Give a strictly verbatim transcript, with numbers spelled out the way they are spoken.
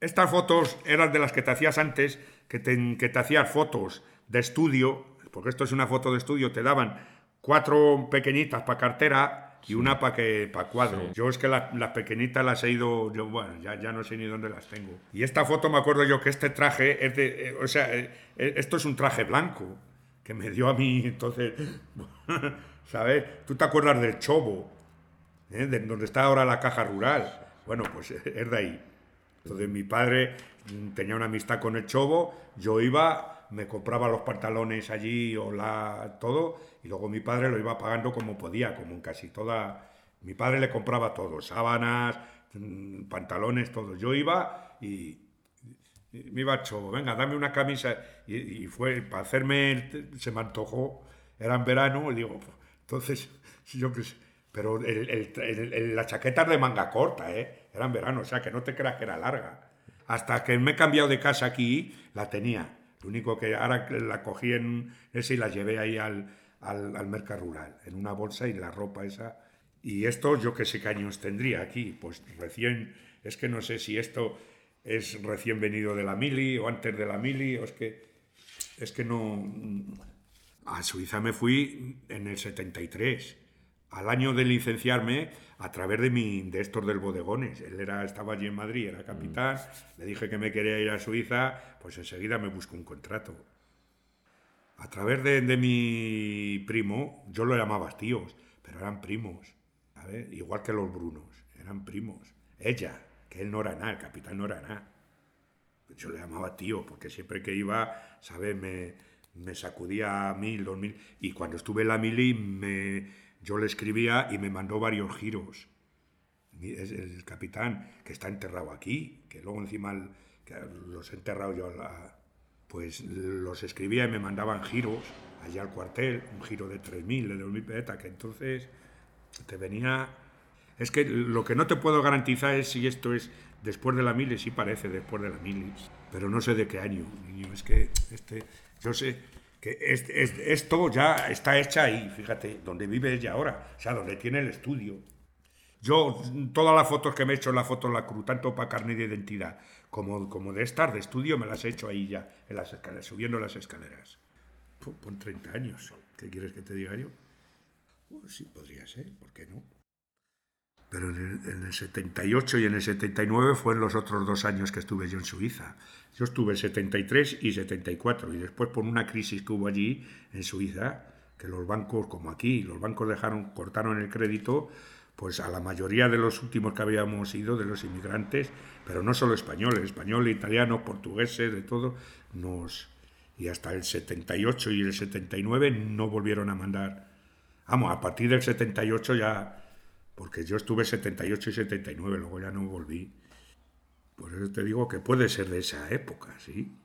Estas fotos eran de las que te hacías antes, que te, que te hacías fotos de estudio, porque esto es una foto de estudio, te daban cuatro pequeñitas para cartera y Sí, una para que para cuadro. sí. Yo es que la- las pequeñitas las he ido, yo, bueno, ya, ya no sé ni dónde las tengo. Y esta foto me acuerdo yo que este traje es de, eh, o sea, eh, eh, esto es un traje blanco que me dio a mí, entonces, ¿sabes? ¿Tú te acuerdas del Chobo? ¿Eh? De donde está ahora la caja rural. Bueno, pues es de ahí. Entonces mi padre mm, tenía una amistad con el Chobo, yo iba, me compraba los pantalones allí o la todo, y luego mi padre lo iba pagando como podía, como en casi toda. Mi padre le compraba todo, sábanas, mm, pantalones, todo. Yo iba y, y me iba al Chobo, venga, dame una camisa. Y, y fue para hacerme, el- se me antojó, era en verano, y digo, pues, entonces, yo qué sé. Pero el, el- el- el- la chaqueta es de manga corta, ¿eh? Era en verano, o sea, que no te creas que era larga. Hasta que me he cambiado de casa aquí, la tenía. Lo único que ahora que la cogí en ese y la llevé ahí al, al, al mercado rural, en una bolsa y la ropa esa. Y esto, yo qué sé qué años tendría aquí. Pues recién, es que no sé si esto es recién venido de la mili o antes de la mili, o es que, es que no. A Suiza me fui en el setenta y tres, al año de licenciarme, a través de, mi, de estos del Bodegones. Él era, estaba allí en Madrid, era capitán, le dije que me quería ir a Suiza, pues enseguida me buscó un contrato. A través de, de mi primo, yo lo llamaba tíos, pero eran primos, ¿sabes? Igual que los Brunos, eran primos. Ella, que él no era nada, el capitán no era nada. Yo le llamaba tío, porque siempre que iba, ¿sabes? Me, me sacudía mil, dos mil. Y cuando estuve en la mili, me, yo le escribía y me mandó varios giros. Es el capitán que está enterrado aquí, que luego encima el- que los he enterrado yo, a la- pues los escribía y me mandaban giros allá al cuartel, un giro de tres mil, de dos mil pesetas, que entonces te venía. Es que lo que no te puedo garantizar es si esto es después de la mili, sí parece después de la mili, pero no sé de qué año, niño. Es que este, yo sé que es- es- esto ya está hecha ahí, fíjate, donde vive ella ahora, o sea, donde tiene el estudio. Yo, todas las fotos que me he hecho en la foto la cruz, tanto para carnet de identidad como, como de estar de estudio, me las he hecho ahí ya, en las escaleras, subiendo las escaleras. Puh, pon treinta años. ¿Qué quieres que te diga yo? Pues sí, podría ser, ¿por qué no? Pero en el, en el setenta y ocho y en el setenta y nueve fueron los otros dos años que estuve yo en Suiza. Yo estuve en setenta y tres y setenta y cuatro y después por una crisis que hubo allí en Suiza, que los bancos, como aquí, los bancos dejaron, cortaron el crédito, pues a la mayoría de los últimos que habíamos ido, de los inmigrantes, pero no solo españoles, españoles, italianos, portugueses, de todo, nos. Y hasta el setenta y ocho y el setenta y nueve no volvieron a mandar. Vamos, a partir del setenta y ocho ya, porque yo estuve setenta y ocho y setenta y nueve, luego ya no volví. Por eso te digo que puede ser de esa época, ¿sí?